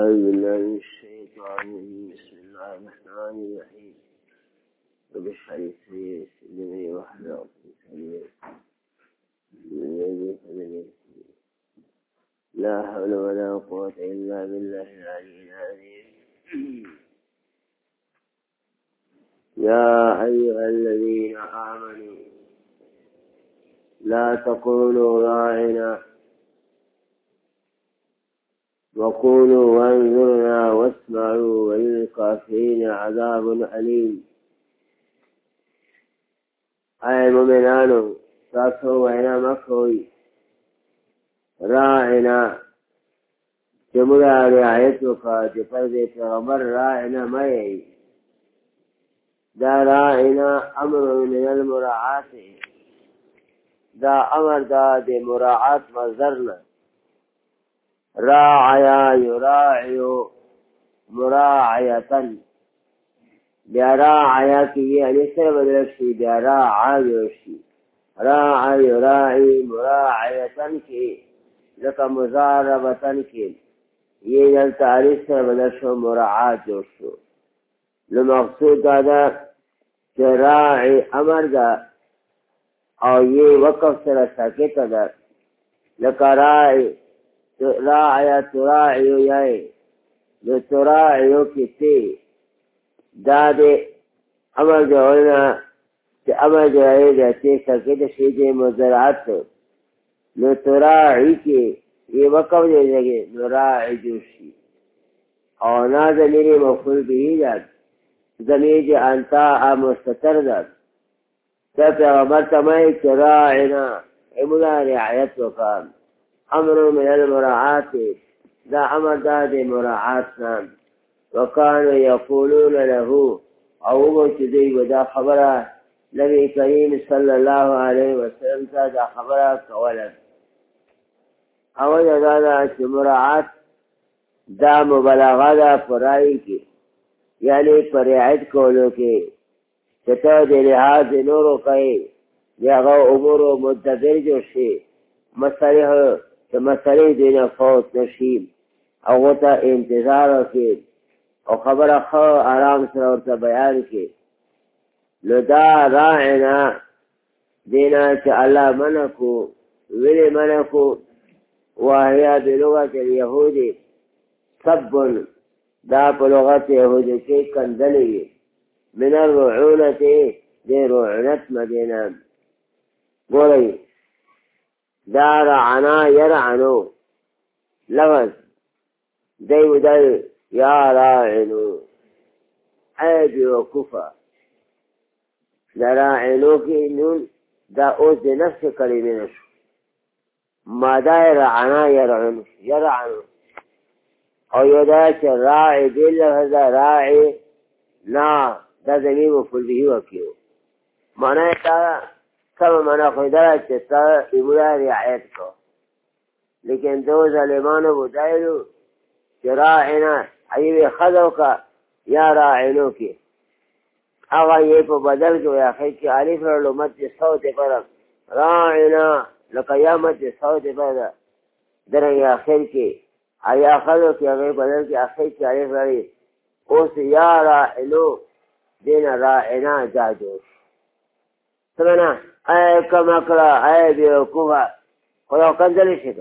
أعوذ بالله من الشيطان الرجيم بسم الله الرحمن الرحيم رب اشرح لي صدري واحلل عقدة من لساني لا حول ولا قوة إلا بالله العلي العظيم يا أيها الذين آمنوا لا تقولوا راعنا وقولوا وانظرنا واسمعوا وللكافرين عذاب أليم. أي مؤمنان تاسو وینا مکوئ راعنا چمرا رعایت وکا چې پر دې پیغمبر راعنا مې دا راعنا امر من المراعات دا امر دا د مراعات مصدر راعیا یراعی مراعیتا بیا راعیا کی یہ علی سے بدل شي بیا راعی شي راعی یراعی مراعیتا کی لکه مضاربتا کی یہ دل تعریف سے بدل شو مراعات جو شو لمقصود دا کہ راعی امر دا او یہ وقف سره ساکت دا لکه راعی راعیا تراعیو یای دو تراعیو کی تی دا دے امر جوڑنا تی امر جوڑی دا تی سکت شید مزرعات نو تراعی کی یہ وقف دے لگے نو راعی جوشی او نا زمینی مفعول بھی داد زمین انتا مستتر داد تا پیغمبر تمائی تراعینا امنا رعایت وکام امر من المراعات دا امر دا دی مراعاتنا وکانو یقولون له او چدی ودا خبره نبی کریم صلی اللہ علیہ وسلم تا دا خبره کولا او دا چه مراعات دا مبالغه دا پرائی کی یعنی پرعایت کولو کی چطور دی لحاظ نورو کئی دیغا امورو مدبر جو شی مسئلہ کہ مسئلے دینا فوت نشیم او غتا انتظار کی او خبر خو آرام سر ورطا بیان کی لدا راعنا دینا کہ اللہ منکو ولی منکو واہیا بلغت الیہودی سبن دا پلغت یہودی کی کندلی من الرعونت دی رعنت مدینہ بولی دا رعنا يرعنو لغز ديو دل يا راعنو عيب وكفى دا راعنو کی نون دا اوز دي نفس كلمة شو ما دا رعنا يرعنو او يداش راعي دي لفظا راعي نا دا زمين مفل به وكيو معنى تا کم منا خودرا چتا امورا رعایت کو لیکن دو ظالمانو بدایلو چه راعنا ایوی خضو کا یا راعنو کی اغا یہ پا بدل کو یا خید کی علیف رلو مد صوت پرم راعنا لکا یا مد صوت پرم در یا خید کی ایا خضو کی اغی بدل کی اخید کی علیف رلی اس یا راعنو دین راعنا جاجوش سمنا اے کم اکرا اے بیوکوفا خدا کندلی شکل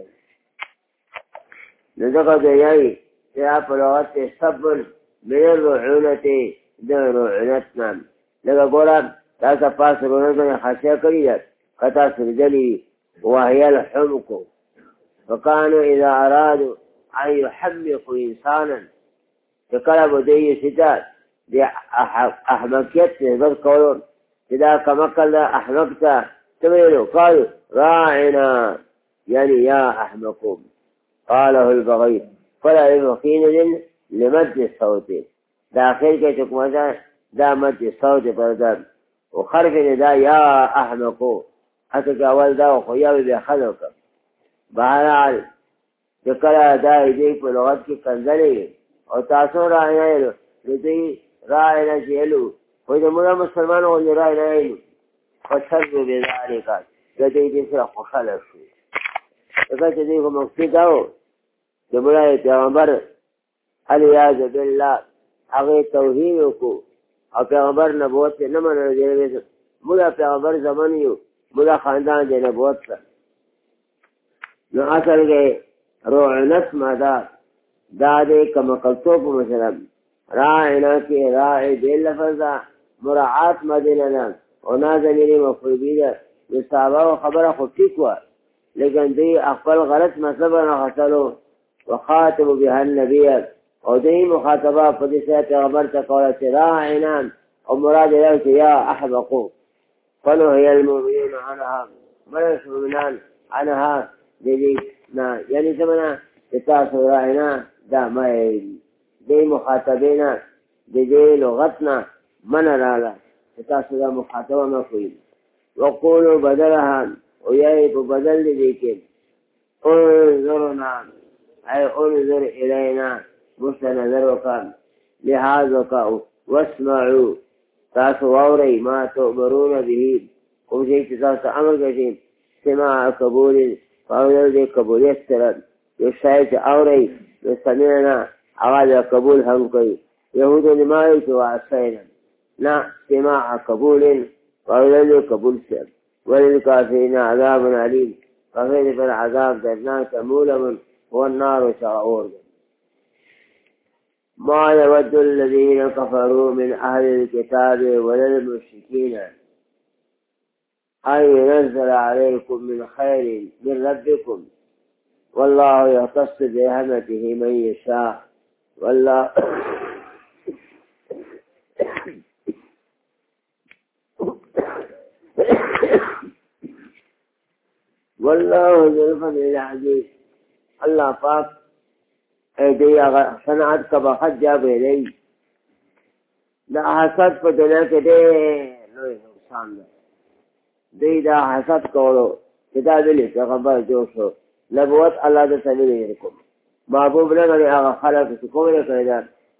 نزدکا دیائی یا پلوغت سبن من الرعونتی در رعنتنا لگا گورا تاسا پاس رعنتنا خاشیا کری در خطا سردلی وهي الحمق وكانوا إذا أرادوا أن يحمقوا إنسانا فقلبوا دي ستات دي أحمقيت نزد قولون إذا كمكل أحمقت تميلوا قالوا راعنا يعني يا أحمقون قاله البغي فلا يمكن لمد الصوت داخل كي تكون دا مد الصوت بردان وخرف دا يا أحمقون أتجاول دا وخيابي بيخذوك بحال تكلا دا إذيك بلغتك كنزلي وتاسو راعنا يلو لدي راعنا جيلو وإذا منا مسلمان وإذا راعنا يلو فشروا بذلك لدي دي سرق وخلصوا لكن تديكم مقصد داو جمعنا پیغمبر الیاذ بالله هغه توهین وکړو او پیغمبر نبوت نه منل. موږ پیغمبر زمانه یو، موږ خاندان د نبوت سره. نو اصل کې روح نسمه دا دې کما کلتو په مثلا راعنا کې راعي دې لفظ مراعات مدینه ده او نازلینی مفروضی ده. د صحابه خبره خو ټیک وه، لیکن دوی خپل غلط مطلب نه خطلو وخاتموا بها النبي او دوی مخاطبه په دې سره پیغمبر ته کوله چې راعنا او مراد یې چې یا احبقوا فنهي المؤمنون عنها بلش المؤمنان عنها دې نه، یعنی زمانه چې تاسو راعنا دا ما دې مخاطبینا دې لغتنا من رالا تاسو دا مخاطبه نه کوي. وقولوا بدلها وياي بدل ذيك انظرنا اي انظر الينا مستنظرك لهذا واسمعوا تاسو واوري ما تؤمرون به کوم شي تاسو امر کوي سماع قبول فاول دې قبولیت سره یو شای چې اوري سمعنا اواز قبول هم کوي. يهود لما يتوعسين لا سماع قبول وأولاد قبول سر. وللكافرين عذاب عليم كافر پر عذاب درناک مولم هو النار شعور. ما يود الذين كفروا من أهل الكتاب ولا المشركين أن ينزل عليكم من خير من ربكم والله يختص برحمته من يشاء والله والله ذو الفضل العظيم. الله پاک ایدی صنعت کا بخت جا بیلی دا حسد پا دنیا کے دے لوی نقصان دا دی دا حسد کولو کتاب لی پیغمبر جوشو نبوت اللہ دا سمیلی رکم محبوب نگلی آغا خلق سی کمر کردن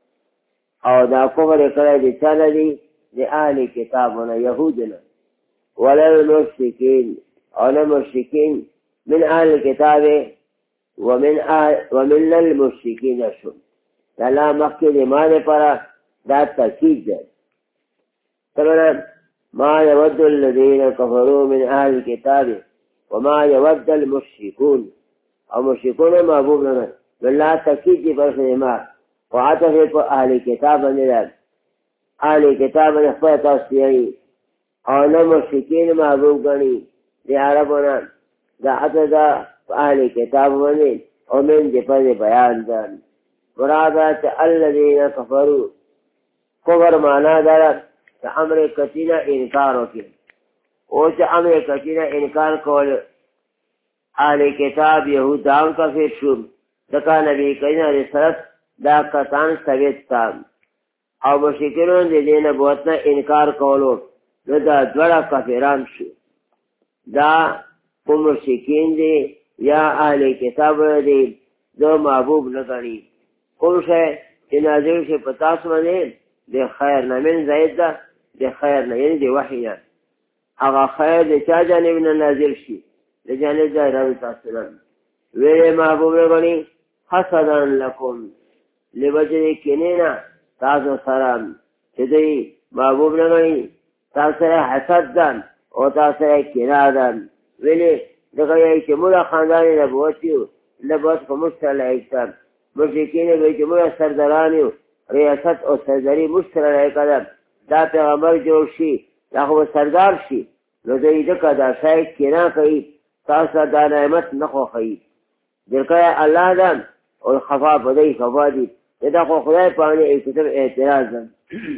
او دا کمر کردن چانا دی اہلی کتابونا یهودنا ولل مشرکین او المشركين من أهل الكتاب ومن المشركين شو لا مخي لماذا فرا دا تأكيد ده. طبعا ما يود الذين كفروا من أهل الكتاب وما يود المشركون او مشركون محبوب لنا بالله تأكيد فرق ما وعطف أهل الكتاب نلال أهل الكتاب نخفى تصديعي او المشركين محبوب غني دی عربونا دا حتی دا اہل کتاب ونی ومن دی پر بیان دان مرادات الذین کفروا کفر مانا دارت تا امر کتینا انکار ہوکی او چا امر کتینا انکار کول اہل کتاب یہود داون کا فیر شوب دکا نبی کریم رسالت دا کتان ثبت تام او مشکرون دی دین بوتنا انکار کولو نو دا دوڑا کفران شو دا مشرکین دی یا اہل کتاب دی دو محبوب نگنی کم شے چی نازل شے پتاس منے دی خیر نمین زائد دا دی خیر نا یعنی دی وحی نا اگا خیر دی چا جانب نا نازل شی دی جانب دا رب تاسلن ویلے محبوب نگنی حسدن لکم لبجر کنینا تاسو سرام چی دی محبوب نگنی تاسر حسد دن او تاسر کنادن ویلی دقا یای چی مولا خاندانی نبوتیو نبوت کو مشتر لائکتن مشرکین بی چی مولا سردرانیو ریاست او سرداری مشتر لائکتن دا پیغمبر جوڑ شی دا خوب سردار شی نو دی دکا دا شاید کنا کئی تاسر دا نعمت نخو خئی درکای اللہ دن اور خفا بدئی خفا دی دا خو خدای پانی ایکتب اعتراض دن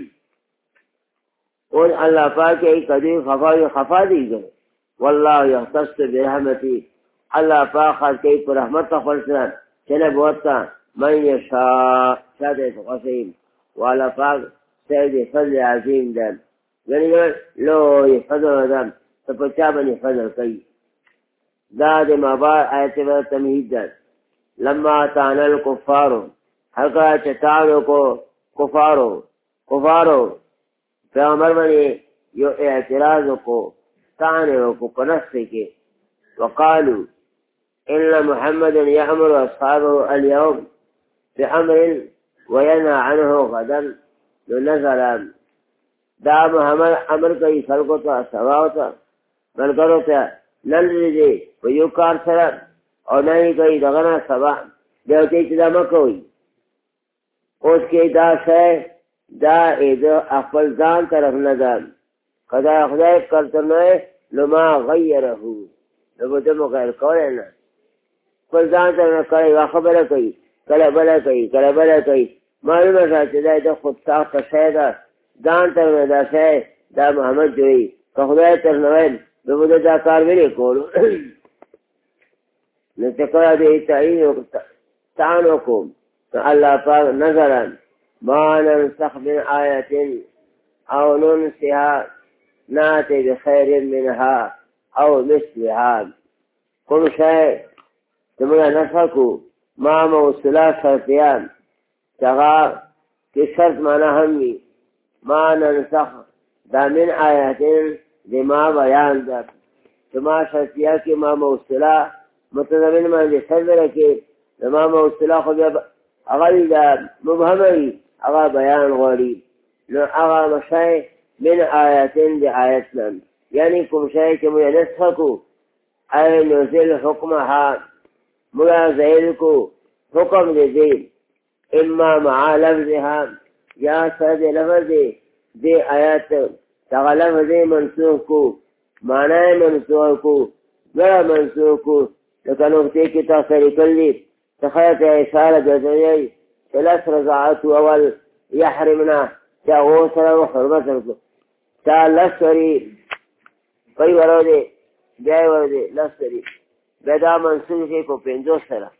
اور اللہ پاک ای قدیم خفا دی گئے واللہ یختص برحمتی اللہ پاک خاص کئی پر رحمت کا خلصان چنہ بہتا من یشاء شاید قسیم والا پاک سید فضل عظیم دن یعنی لو فضل دن تو پچا بنی فضل کئی داد مبار آیت بر تمہید دن لما تانا الکفارو حقا چتانو کو کفارو پیغمبر بنی یو اعتراض کو تانے کو پنستے کے وقالوا ان محمد يأمر اصحابه اليوم بأمر وینهى عنه غدا نزل دا محمد امر کوي خلقو ته سواو ته ملګرو ته لرې دي په یو کار سره او نه یې کوي دغه نه سبا بیا ورته چې دا مه کوئ اوس کې دا شی دا د خپل ځان طرف نه ده که دا خدای کرته نه نو ما غیره نو به ده مغیر کولی نه خپل ځان طرف نه کړی یوه خبره کوي کله بله کوي کله بله کوي معلومه شوه چې دا د خود ساخته شی ده ځان طرف نه دا شی دا محمد جوړي که خدای طرف نه ویل نو به ده دا کار ولې کولو نو چې کله د تعین تعین وکړو الله پاک نظرا ما ننسخ من آیة او ننسها ناتي بخير منها او مثلها كل شيء تمنى نسخكو ما موصلات شرطيان تغا كي شرط معنى همي ما ننسخ دا من آيات لما بيان دا كما شرطيان كي ما موصلات متضمن من دي صدر كي لما موصلات خذ اغلی دا مبهمی اغا بیان غوری نو اغا مشای من آیاتین دی آیتنا یعنی کم شای که مجھے نسخکو ای نزل حکمها مجھے زیل کو حکم دی اما معا لفظها یا سرد لفظ دی آیت تغا لفظ منسوخ کو معنی منسوخ کو ذرا منسوخ کو لکن اغتی کی تاثری کلی تخیط اشارة جزائي ثلاث رضاعات اول يحرمنا تا غوصر وحرمتنا تا لسوري قي ورودي جاي ورودي لسوري بدا منصوب شيء کو پنجو سرا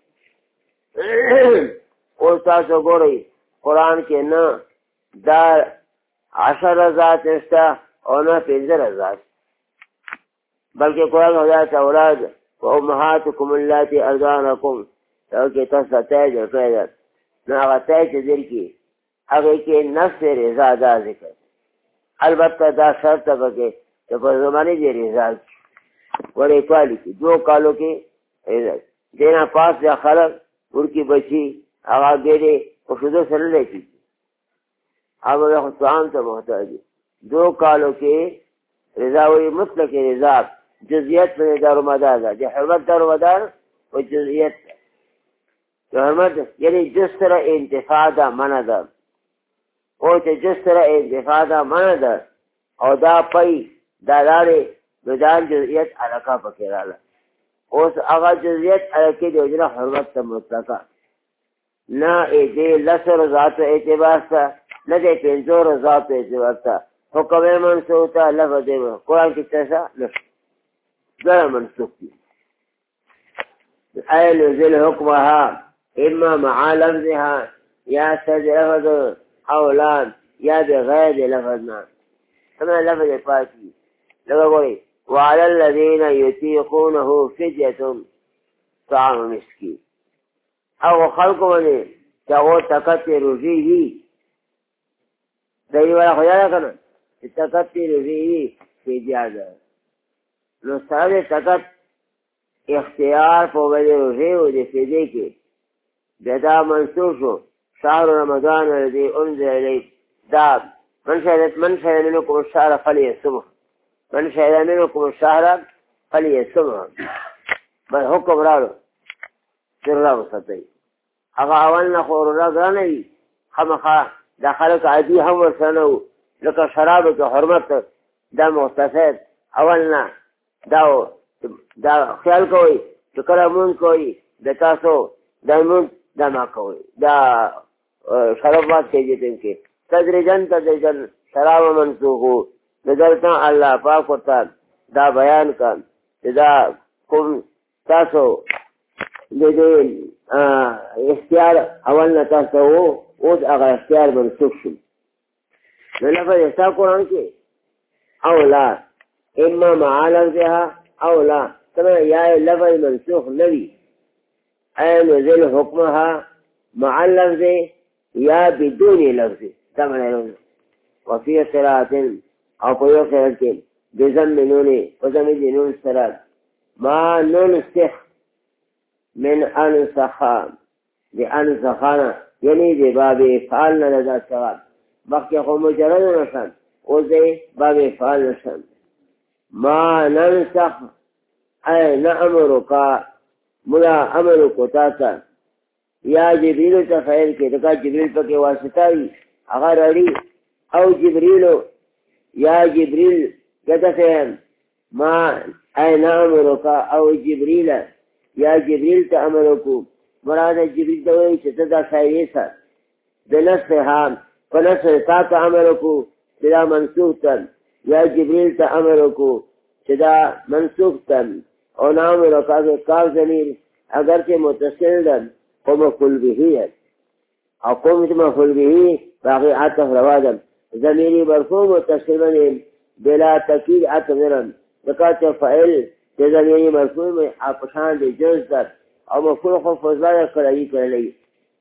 اور تاسو گوري قرآن کے نا دا 10 رضاعات استا اور نا 15 رضاعات بلکہ قرآن حضرت اولاد وامهاتكم اللاتي ارضعنكم او کې تاسو ته ځای پیدا نو هغه ته چې در کې هغه کې نفس رضا دا ذکر البته دا شرط به کې چې په زمانه دې رضا ورې پالي کې 2 کالو کې دینا پاس یا خلق ورکی بچي هغه ګېره او شذو سره لکی هغه خو ځان ته محتاج 2 کالو کې رضا وي مطلق رضا جزئیات په دارومدار ده د حرمت دارومدار او جزئیات حرمت یعنی جس طرح انتفاع دا منع دا او چې جس طرح انتفاع دا منع دا او دا پای دا لارې بدان جزئیت علاقه پکې رااله اوس هغه جزئیت علاقه د وجره حرمت ته مطلقه نه دې لسر ذات اعتبار ته نه دې پنځور ذات اعتبار ته حکم منسوخ ته لفظ دی قرآن کې څه نشته دا منسوخ دي ایل ذل حکمها اما مع لفظها یا سد لفظ اولاد یا بغیر لفظنا سمع لفظ پاکی لگا گوئی وعلى الذين يطيقونه فدية طعام مسكين او خلق منی چاگو تکت روزی ہی دایی والا خدا کنا تکت روزی ہی فدیہ دا نو سرد تکت اختیار پو بده روزی و دی فدیہ کے بدا منصوص شهر رمضان الذي انزل اليه داب من شهد منكم الشهر فليصمه من شهد منكم الشهر فليصمه بل حکم راړو سر راوستي هغه اولنا خور راغلی خامخا داخله عادي هم ورسنو لکه شراب ته حرمت دا مختصر اولنا دا خیال کوي چې کله مون کوي د تاسو د مون دا ما کوي دا شرابات کېږي کې تدریجن شراب منسوخو نظرتا الله پاک ورته دا بیان کړ چې دا کوم تاسو د اختیار اول نه تاسو او هغه اختیار منسوخ شو نو لفظ استا قرآن کې او لا اما مع لفظها او لا کله یا لفظ منسوخ نوي این ذل حکمها مع اللفظ یا بدون لفظ تمام وفي قراءة او په قراءة بضم نون وضم نون سرات ما ننسخ من انسخ دی انسخانا یعنی دی باب افعال نلدا سوال مخی خو مجرد نشن او دی باب افعال نشن ما ننسخ اے نعمرکا ملا امرکو تاتا یا جبریلو تا خیر کے دکا جبریل پاکی واسطاوی اگر اڑی او جبریلو یا جبریل کہتا فہم ما اے نعمرکا او جبریل یا جبریل تا امرکو مراد جبریل تا وی چتا دا خیریسا بنصفها فنصف تا تا امرکو چدا منسوخ تن یا جبریل تا امرکو چدا منسوخ تن او نعمرکا کے کاف ضمیر اگرچہ متصل دن او مفعول به او قوم مفعول به باقی عطف روادم ضمیر مرفوع متصل بلا تاکید عطف نرم دکات فعل کے ضمیر مرفوع میں اپشان دے جز در او مفعول خو فضلہ کرائی کرلی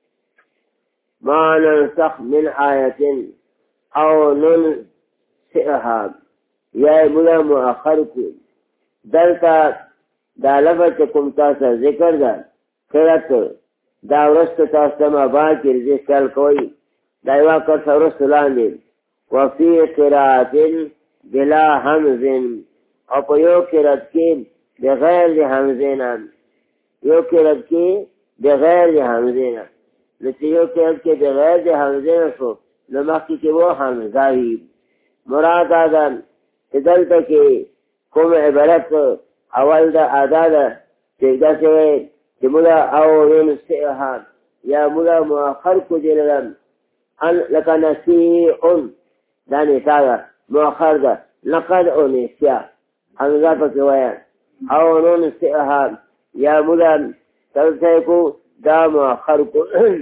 ما ننسخ من آیت او ننسئها یا ملا مؤخر کو دلتا دا لفظ کم تاسا ذکر دا خیرت دا ورست تاسا مبا کی رزق کل کوئی دا ایوا کرسا ورست لاندی وفی قرآت بلا حمزن او پا یو قرآت کی بغیر دی حمزینا یو قرآت کی بغیر دی حمزینا لیکن یو قرآت کی بغیر دی حمزینا شو نمخی کی وہ حمزاوی مراد آدم دلتا کی کم عبارت اول دا ادا دا چیزا سوئے چی ملا او ننسئها یا ملا مؤخر کو دیلدن لکا نسیعن دا نیتا دا مؤخر دا لقد او نسیا حمزا پا کوایا او ننسئها یا ملا تلسے کو دا مؤخر کو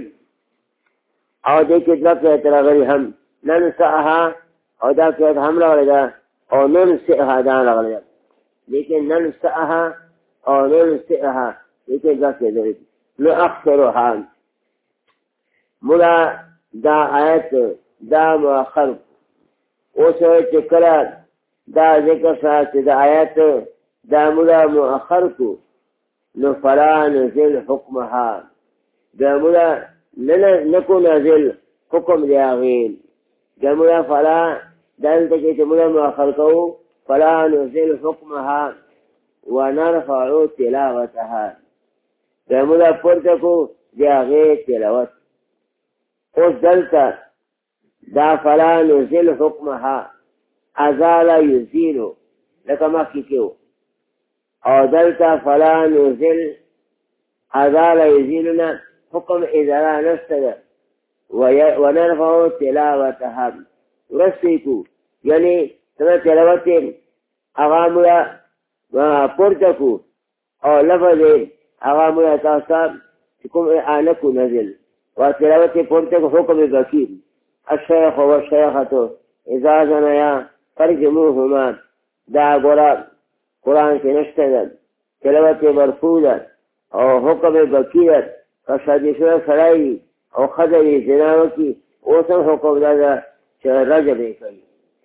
او دیکھت لکا اعتراغری ہم ننسئها او دا کہت ہم لگل دا او ننسئها دا لگل دا لیکن ننسئها او ننسئها لیکن دا کہت نؤخرها ملا دا آیت دا مؤخر او سوئے چکلا دا ذکر ساتھ دا آیت دا ملا مؤخر کو نفلا نزل حکمها دا ملا نکو نزل حکم دیا غیل دا ملا فلا دلتا کہ ملا مؤخر کو فلا نزل حکمها ونرفع تلاوتها دا ملا پرتکو دیا غیر تلاوت اس دلتا دا فلا نزل حکمها ازال یزیلو لکا مخی کیو او دلتا فلا نزل ازال یزیلنا حکم ازالا نستد ونرفع تلاوتها رسیکو یعنی تمہیں تلاوت اغاملا پرتکو او لفظ اغاملا تاثاب کم اعانکو نزل وتلاوت پرتکو حکم بکیر الشیخ والشیخة اذا زنیا فرجموهما دا قرآن کے نشتدن تلاوت مرفوضا او حکم بکیر فشادشو سرائی او خدری زناو کی اوسم حکم دا رجب کئی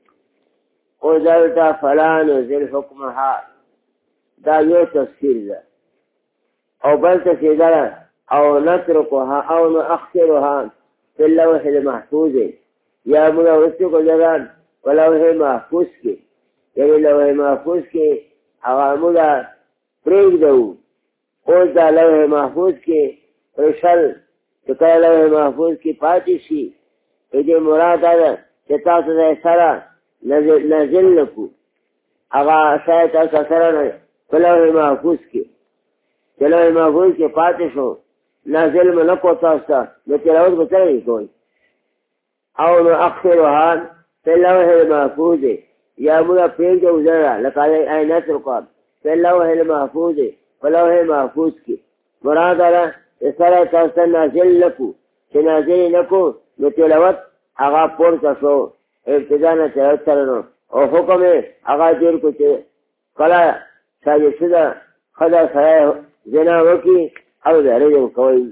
او دلتا فلا نزل حکمها دا یو تفسیر دا او بل تفسیر دا او نترکها او نؤخرها فی اللوح المحفوظ یا منوسط کو جدان ولوح محفوظ کے یعنی لوح محفوظ کے اغاملا پریگ دو او دا لوح محفوظ کے رشل چکا لوح محفوظ کی پاتشی ایدی مراد آدھا چتا سدہ سرہ نازل نکو اغا شاید ایسا سرہ فلوح محفوظ کے فلوح محفوظ کے پاتش ہو نازل میں نکو تاستا میں تلاوت کو چلے کوئی او نؤخرها فلوح المحفوظ یا ملا پیگ جو ذرا لکالے آئینات رقاب فلوح المحفوظ فلوح محفوظ کے مراد آدھا سرہ تاستا نازل نکو چھ نازل نکو میں تلاوت اغا پورتا شو ابتدانا تلاوت کرنو او حکم اغا دیر کو کلا شاید شدہ خدا سرائے زنا وکی او دا رجو کوئی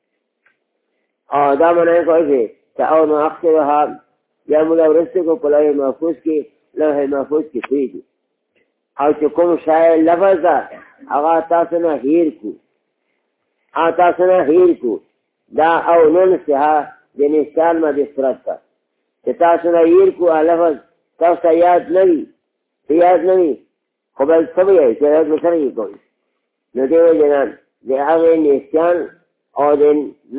او دا منائے کوئی فی تا او نؤخرها یا ملا ورستے کو پلوح محفوظ کی لوح محفوظ کی خیدی او چکم شاید لفظ دا اغا تاسنا ہیر کو دا او ننسها د نسیان مدې صورت ته چې تاسو نه هیر کو لفظ تاسو ته یاد نه وي خو بل څه به یې چې یاد به سره یې کوئ نو دې وجې نه د هغې نسیان او د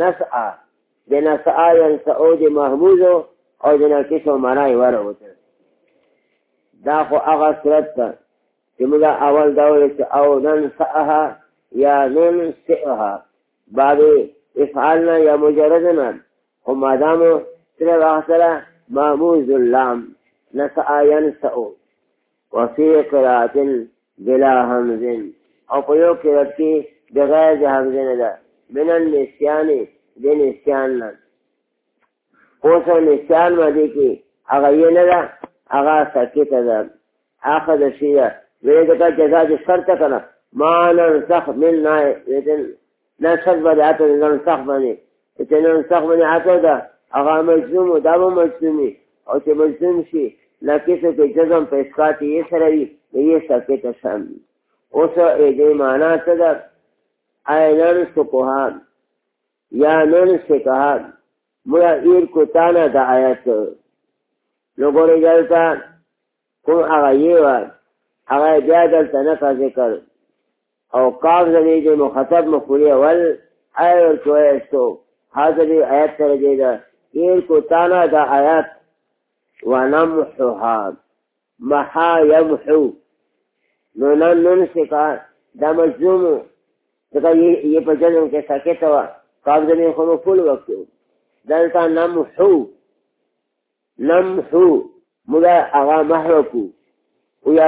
نسعا ینسعو د محمودو او د ناقصو معنا یې وروته دا خو هغه صورت ته چې موږ اول دا ویل چې او ننسعها یا ننسعها بعد افعالنا یا مجردنا خو مادامو صرف اخسره محمود اللام نسعا ینسعو وفي قراءة بلا همز او په یو قرات کې بغیر د همزه نه ده من النسیان د نسیان نه اوس نسیان باندې کې هغه یې نه ده هغه ساکته ده اخذ شي ویل دا جزا د شرط کنه ما ننسخ من نسخ بدعت ننسخ باندې چې ننسخ باندې عطا ده هغه مجزوم دا به مجزومي او چې مجزوم شي لکه چې جزم په اسقاط یې سره وي یې ساکته شامل اوس دې معنا څه ده اینن سکوها یا نن سکها مولا ایر کو تانا دا آیت نو گوری جلتا کم اغیی و اغیی بیا دلتا نکا ذکر او قاف زمید مخطب مفولی ول ایور کو ایستو حاضر آیت تر دیدا ایر کو تانا دا آیت ونمحوها محا یمحو نو نن سکها دا مجزومو دکا یہ پا جنم کے ساکتا ہوا قابض میں خونو فول وقت دلتا نمحو ملا اغا محرکو ویا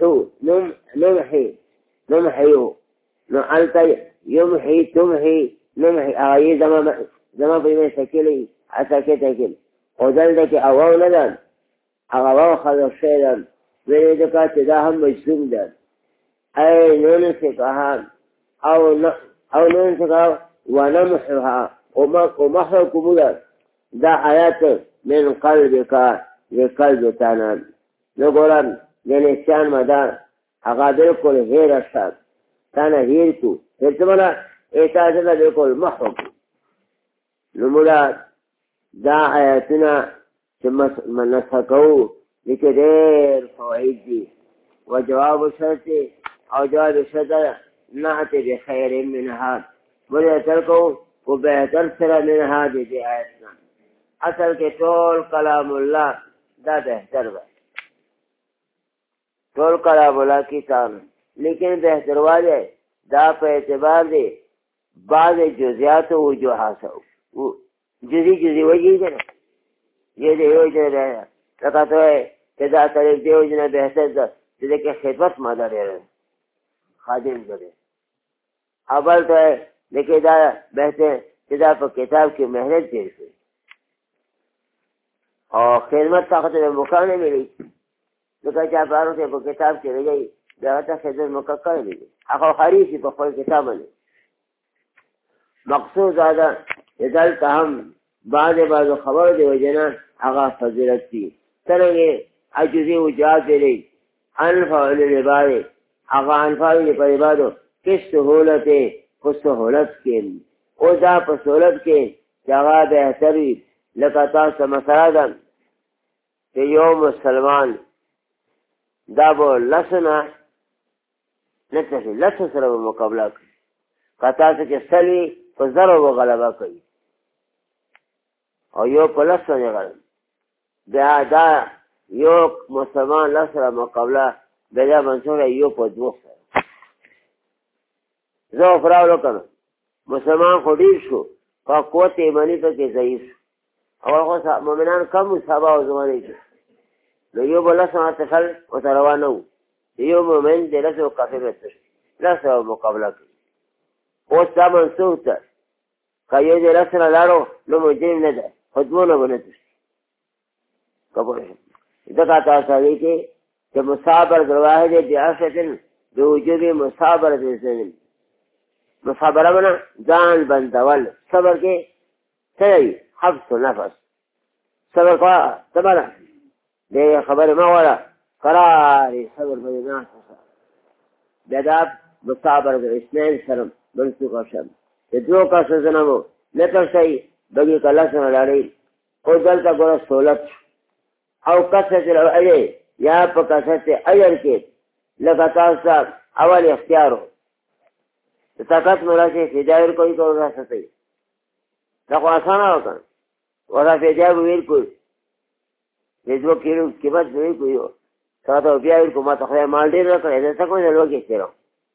نمحیو نو علتا یمحی تمحی نمحی اغا یہ زمان پر ساکلی ساکتا کل او دلتا کہ اواو ندن اغا واو خضر شیدن ویلی دکا تدا ہم مجزوم دن ای نون سے کہا او ننسخها ونمحها ومحرك مدر دا آيات من قلبك لقلب تانا نقولا لنسيان مدار اغا بالكل هير الشاب تانا هيركو هيرتمنا ايتازنا بالكل محرك نمولا دا آياتنا من نسخكو لكدير فوائد دي وجواب الشرط او جواب الشرط نعت بخير منها وليتركوا وبهتر سر من هذه آياتنا اصل کے طول کلام اللہ دا بہتر با طول کلام اللہ کی تعالی لیکن بہتر والے دا پہ اعتبار دے بعض جزیات و وجوہات جزی وجہ دے یہ دے وجہ دے لکہ تو ہے کہ دا طریق دے وجہ بہتر دا جدے کہ خدمت مادہ دے رہے خادم کرے اول تو ہے لیکن دا بہتے جدا پر کتاب کی محنت دیر سے اور خدمت طاقت میں مکانے ملی لیکن چاہ پاروں سے پر کتاب کی رہ گئی بہتا خدمت مکہ لی گئی اخو خریسی پر کوئی کتاب نے مقصود زیادہ ادالتا ہم بعد خبر دے وجنا اغا فضیلت تھی ترنگے عجزی وجاد دے لی انفع للعباد اغا انفع للعبادو کس سہولت ہے اس سہولت کے او دا پر سہولت کے جگہ بہتری لکتا سمسرہ دا کہ یو مسلمان دا بو لسنا نتفی لس سر مقابلہ کی قطع سے کہ سلوی پر ضرب و غلبہ کی اور یو پر لسنا غلب دا یو مسلمان لسر مقابلہ بیدا منصور ہے یو پر دو سر زو فراولو کنو مسلمان خودیر شو کا قوت ایمانی پر کے ضعیف اول خود مومنان کم صحابہ و زمانے کے نو یو بلا سماع تفل و تروانو یو مومن دے لسو و کافر رتش لسو مقابلہ کی اوست دا منصوب تا کہ یو دے لسنا لارو نو مجرم ندہ خدمونا بنتش کبول دکا تاثاری کے کہ مصابر دواہد بیعفتن بوجود مصابر دزنن مصابرہ بنا جان بندول صبر کے سنوی حفظ نفس صبر کا صبر دے خبر مولا قراری صبر بجناس بیداب مصابر در اسنین سرم منسوخ شم دو کا سزنمو نقل صحیح بگی که لس نه لاړی او دلته ګوره سہولت او کثرت الاجر یا په کثرت اجر کې لکه تاسو ته اول اختیار و د طاقت مراسې فدیه ورکوي که وراستی دا خو اسانه وکړه ورا فدیه به ورکوي د 2 کیلو قیمت به ورکوي تا ته بیا ورکو ما ته خدای مال ډېر نه کړی دلته کوم د لوږې تېرو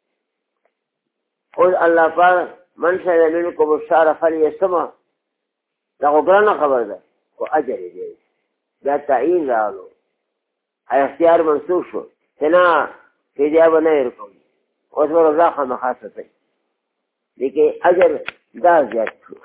اوس الله پاک من شهد منکم الشهر فلیصمه دا خو ګرانه خبره ده خو اجر یې دی بیا تعیین راغلو اختیار منسوخ شو چې نه فدیه به نه ورکوم اوس به روزه خامخا ستئ لیکن اجر دا زیات شو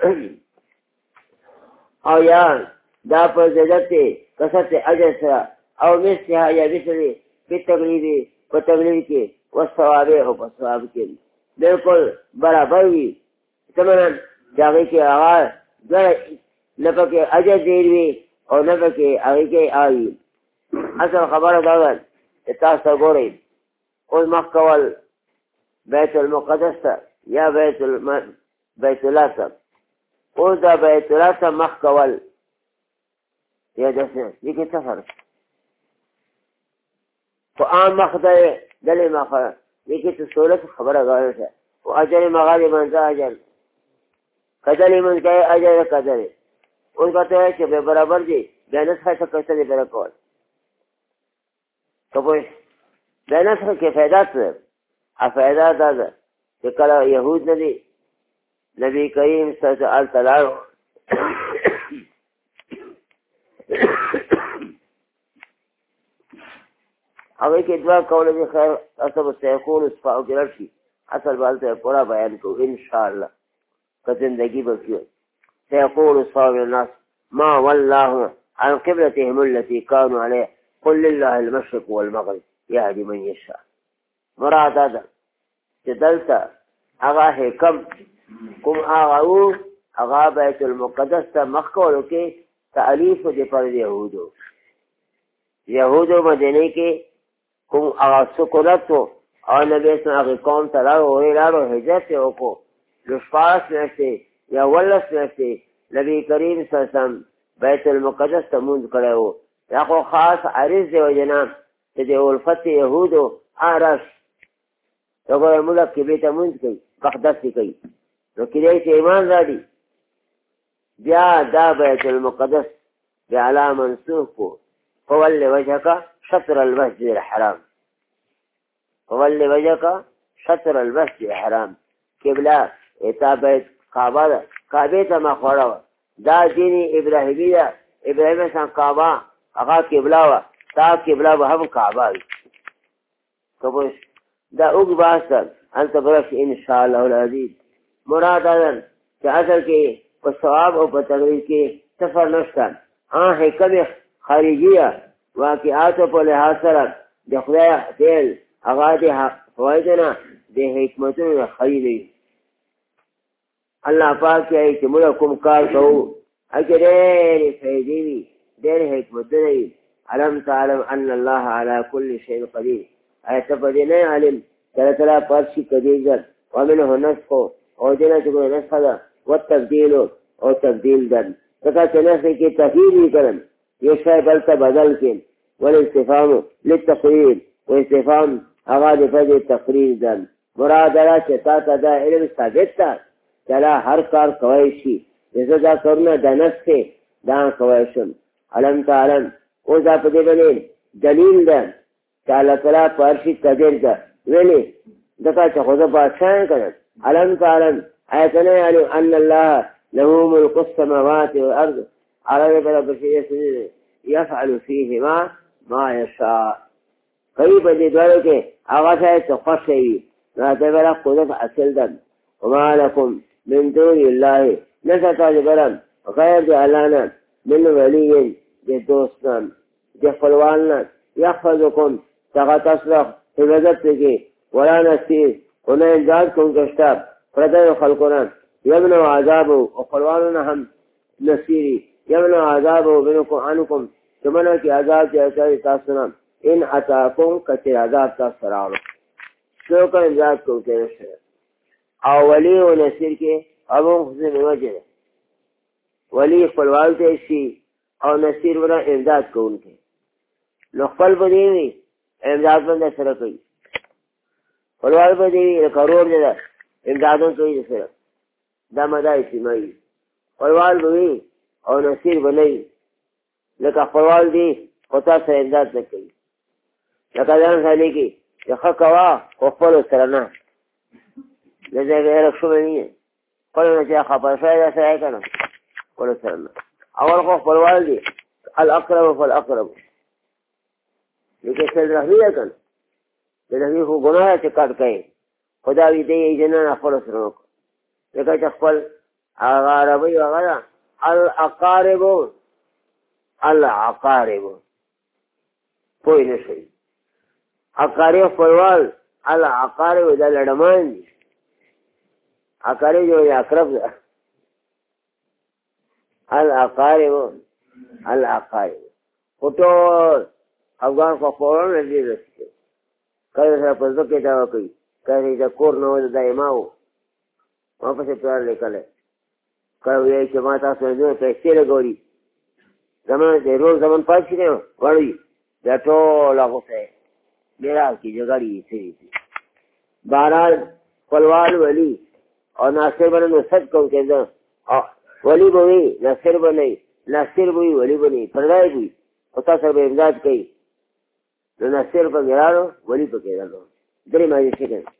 او یا دا په زیادت کثرت اجر سره او مثلها یا مثل بالتقلیب په تقلیب کې والثواب او په ثواب کې بالکل برابر وي تماما چې هغې کې هغه نه پکې اجر ډېر وي او نه پکې هغې کې آوي اصل خبره دا ده چې تاسو ته ګورئ اوس مخ کول بیت المقدس ته یا بیت الله ته اوس دا بیت الله ته مخ کول یا داسې دې کې څه فرق خو عام مخ دی دلې مخ دې کې څه سهولت خبره غواړي شه خو اجر مغالبا ده اجر که دلې منځ کوې اجر که دلې اوس به ته وایې چې بې برابر دي بیا نسخه څه کیسه دې بېره کول که پوه بیا نسخه کې فایده څه ده فایده دا ده چې کله یهود نه دي نبي کریم صلی الله علیه وسلم لاړو هغې کې دعا کوله دي خیر اصل به سیکون اصفاو کې راشي اصل به هلته پوره بیان کوو انشاءالله که زندګي به کړي سيقول صاحب الناس ما والله عن قبلتهم التي كانوا عليها قل لله المشرق والمغرب يهدي من يشاء مراد هذا چې دلته هغه حکم کوم هغه و هغه بیت المقدس ته مخ کولو کې تعلیف د پر یهودو مدینه کې کوم هغه سکونت و او نبی اسلام هغه قوم ته لاړو هجرت یې وکړو نو 14 میاشتې یا 18 میاشتې نبی کریم صلی الله علیه وسلم بیت المقدس ته مونځ کړی و دا خو خاص عریض دی وجه چې د الفت یهودو عرش ته ګوره موږ قبلې ته مونځ کوي مقدس یې کوي نو کېدای چې ایمان راځي بیا دا بیت المقدس بعلا منسوخ کو فول وجهك شطر المسجد الحرام فول وجهك شطر المسجد الحرام قبله ایتا بیت کعبه ده کعبه ته مخوړه وه دا دین ابراهیمي ده ابراهیم اسلام کعبه هغه قبله وه تا قبله به هم کعبه وي که پوه دا اوږد بحث ده هلته به راشي انشاءالله العزیز مراد دا ده چې اصل کې په ثواب او په تقریب کې سفر نشته حکم خارجیه واقعاتو په لحاظ سره د خدای فعل هغه د فوایدو نه د حکمتونو خیل وي الله پاک یې چې موږ کوم کار کوو هغې ډېرې فایدې وي ډېرې حکمتونه وي علم تعلم ان الله على كل شيء قدير آیا ته په دې نه عالم چې الله تعالی په هر شي قدیر ده ومنه نسخ او دې نه چې کومه نسخه ده والتبدیل او تبدیل ده ځکه چې نسخې کې تغییر وي کړم یو شی بل ته بدل کړي والاستفهام للتقریر واستفهام هغه د فعل تقریر ده مراد دا چې تا ته دا علم ثابت ده چې الله هر کار کولی شي زه دا کارونه د نسخې دا کولی شم علم تعلم اوس دا په دې باندې دلیل ده چې الله تعالی په هر شي قدیر ده ولې ځکه چې خو زه بادشاه یم که نه علم تعلم آیا ته نه یعلم ان الله له ملک السماوات والارض عربی بلا بشریه یفعل فیهما ما یشاء کوي په دې دواړو کې هغه شی چې خوښ وي نو ته بلا قدرت حاصل ده وما لكم من دون الله نشته تاسو بلا غیر د الله نه من ولی د دوست نه د خپلوان نه یحفظکم څنګه تاسو حفاظت کوي ولا نصير ونه امداد کوونکی پردیو خلقونه یمنع عذاب او خپلوانو هم نصیری یمنع عذاب منکم عنکم چمنه کی عذاب چې تاسو نه ان اتاکم کچې عذاب تاسو راوړو څوک امداد کوونکی نشته او ولی او نصیر کې ابو حسین وجه ولی خپلوال ته شي او نصیر ورا امداد کوونکی نو خپل به دی وي امداد باندې سره کوي خپلوال به دی وي کروڑ دی امدادونه کوي سره دا مدا اجتماعي خپلوال به وي او نصیر به نه وي لکه خپلوال دی خو تا سره امداد نه کوي لکه ځان سړي کې چې ښه کوه خو خپلو سره نه د ځای کې هېره شوی نه یې خپلو نه چې خفه شوی دا سړی که نه خپلو سره نه اول خو خپلوال دی الاقرب فالاقرب لیکن صل رحمی ده که نه د رحمي خو ګناه ده چې کټ کوي خو دا وي دی اجنه نه خپلو سره وکړه لکه چې خپل هغه عربۍ هغه ده الاقارب العقارب پوه نه شئ اقارب خپلوال العقارب دا لړمان دي اقارب جو اقرب ده العقارب العقارب خو ټول افغان خو خپلوان نه ډېر رسېږي کله سره په زړه کې دعوه کوي کله د کور نه و د دایما و ما پسې پلار لیکلی کله وایي چې ما تاسو نه پیسې لګولي زمان د روز زمان پات شي نه وړوي دا ټول غوښه میراث کې جګړې سوي دي بهرحال خپلوال ولي او ناصر به نه صد کوم کېده ولی به وي ناصر به نه وي ناصر به وي ولی به نه وي پردی به وي او تا سره به امداد کوي نو ناصر په کې راغلو ولی په کې راغلو درې معنی څه کوي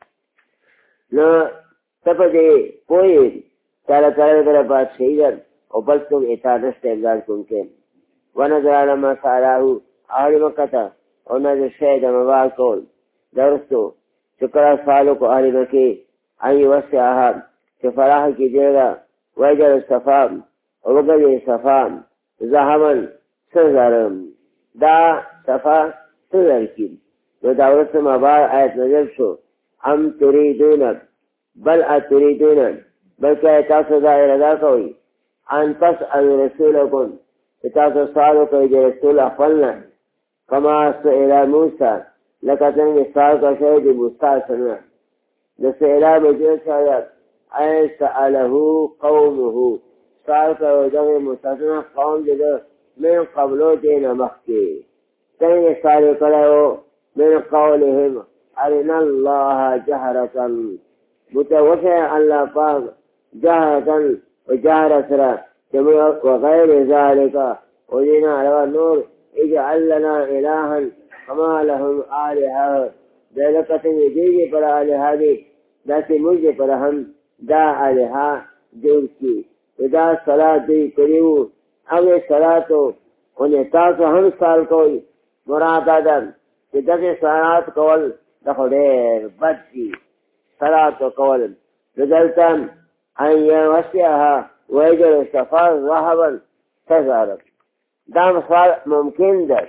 نو ته په دې پوهېږي تعالی تعالی دله بادشاهي ده او بل څوک اطاعت نشته امداد کوونکی ونظر علی ما سأله اهل مکة ته او نظر شوی د مباح کول درستو چې کله سوال وکړو اهل مکې ان یوسعها چې فراح کړي دې ده ویجعل صفا او وګرځوي صفا زحمن څه زرم دا صفا څه زر کړي نو دا وروسته مباح آیت نازل شو ام تریدون بل اتریدون بلکې تاسو دا اراده کوئ ان تسألوا رسولکم چې تاسو سوال وکړئ د رسول خپلنا کما سئل موسی لکه څنګه سوال کړی شوی د موسی سره د سئله مجهول شاید ای سأله قومه سوال کړی دغه موسی سره قوم د ده من قبلو دې نه مخکې څنګه سوال یې کړی و من قولهم ارنا الله جهرة متوجه الله پاک جهرة وجهر سره وغير ذلك ودينا على النور اجعل لنا إلها كما لهم آلهة ذلك تنجيجي پر آلهة دي داسي مجھے پر هم دا آلهة جوڑ کی دا صلاة دی کریو اگے صلاة انہیں تاسو هم سال کوئی مراد آدم کہ داسي صلاة کول دخو دیر بد دی صلاة کول رجلتا ان يوسعها ويجعل الصفا ذهبا تزارب دا مثال ممکن ده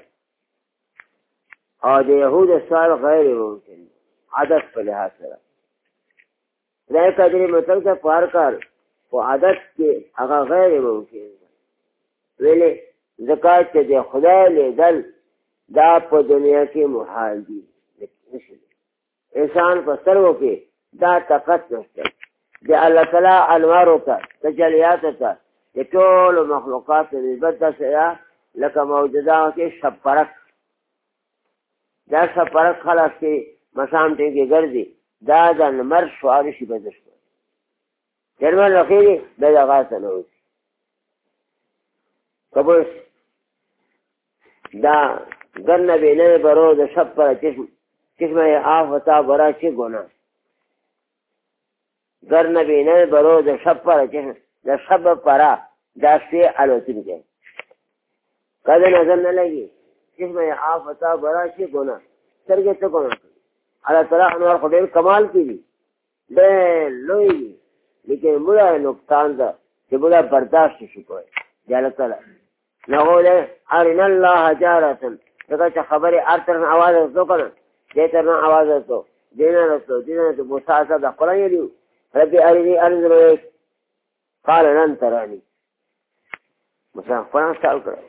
او د یهود سوال غیر ممکن عادت په لحاظ سره دا قدرې مطلب ته پار کار خو عادت کې هغه غیر ممکن ده ولې ځکه چې د خدای لیدل دا په دنیا کې محال دي انسان په سترګو کې دا طاقت نشته د الله تعالی انوارو ته تجلیاتو ته د ټولو مخلوقاتو نسبت داسې ده لکه موجوداتو کې شپرک دا شپرک خلق چې مسام ټیم کې ګرځي دا د لمر شعار شي بدل شو د لمر لخېږي بیا د هغه څه نه اوسي کبوس دا گر نبینه برو د شب پر چشمه آفتا برا چه گناه گر نبینه برو د شب پر چشمه د شب پرا دا شوی الوتن که کده نظر نلگی چشمه آفتا برا چه گناه سرگه چه گناه اللہ تعالیٰ انوار خودیر کمال کی دی دیر لوئی دی لیکن بڑا نقصان دا کہ بڑا برداشت شکوئے جالت تعالیٰ نقول ارن اللہ جارتن لکه چې خبرې هر طرف نه اواز رسو که نه دې طرف نه اواز رسو دې نه رسو دې نه رسو موسی صاحب د قرآن ویلي رب ارني انظر الیک قال لن تراني موسی قرآن سوال کړی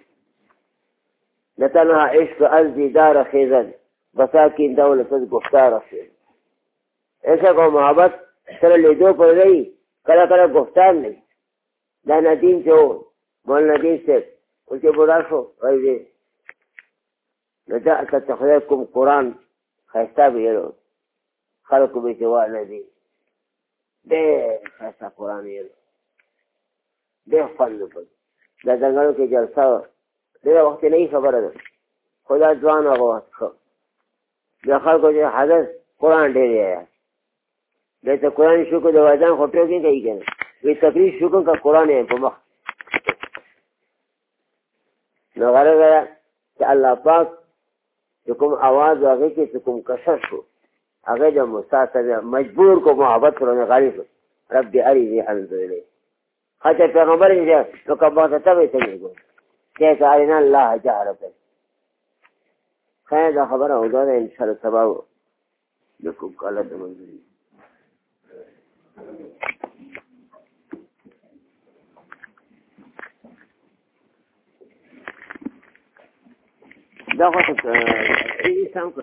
لتنها عشق ارضی دار خیزن بساکین دولت گفتار خیز ایسا کو محبت سره لیدو پر رہی کله کله گفتار نہیں دا ندیم چې و مول ندیم صاحب اوس یې بوډا شو وایي نو دا که خدای کوم قرآن ښایسته ویلو خلکو به چې وا نه دي ډېر ښایسته قرآن ویلو ډېر خوند وکړ دا ځنګلو کې جلسه وه ډېره وختنۍ خبره ده خو دا ځوان هغه وخت ښه بیا خلکو چې حضرت قرآن ډېر ویایا دی ته قرآن شکر د وایدان خو ټوکې کوي که نه وی تقریر شکر که قرآن یم په مخ نو غرض ده چې الله پاک چې کوم آواز و هغې کې چې کوم کشش شو هغې د موسی سره مجبور کو محبت کړو نه غالي شو رب ارني انظر الیک ښه چې پیغمبر یې نو که بغته به یې څنګه ګورو دی که ارنا الله جهرة خیر دا خبره اوږده ده انشاءالله سبا د کوم کاله د منظوري دا خو ته سم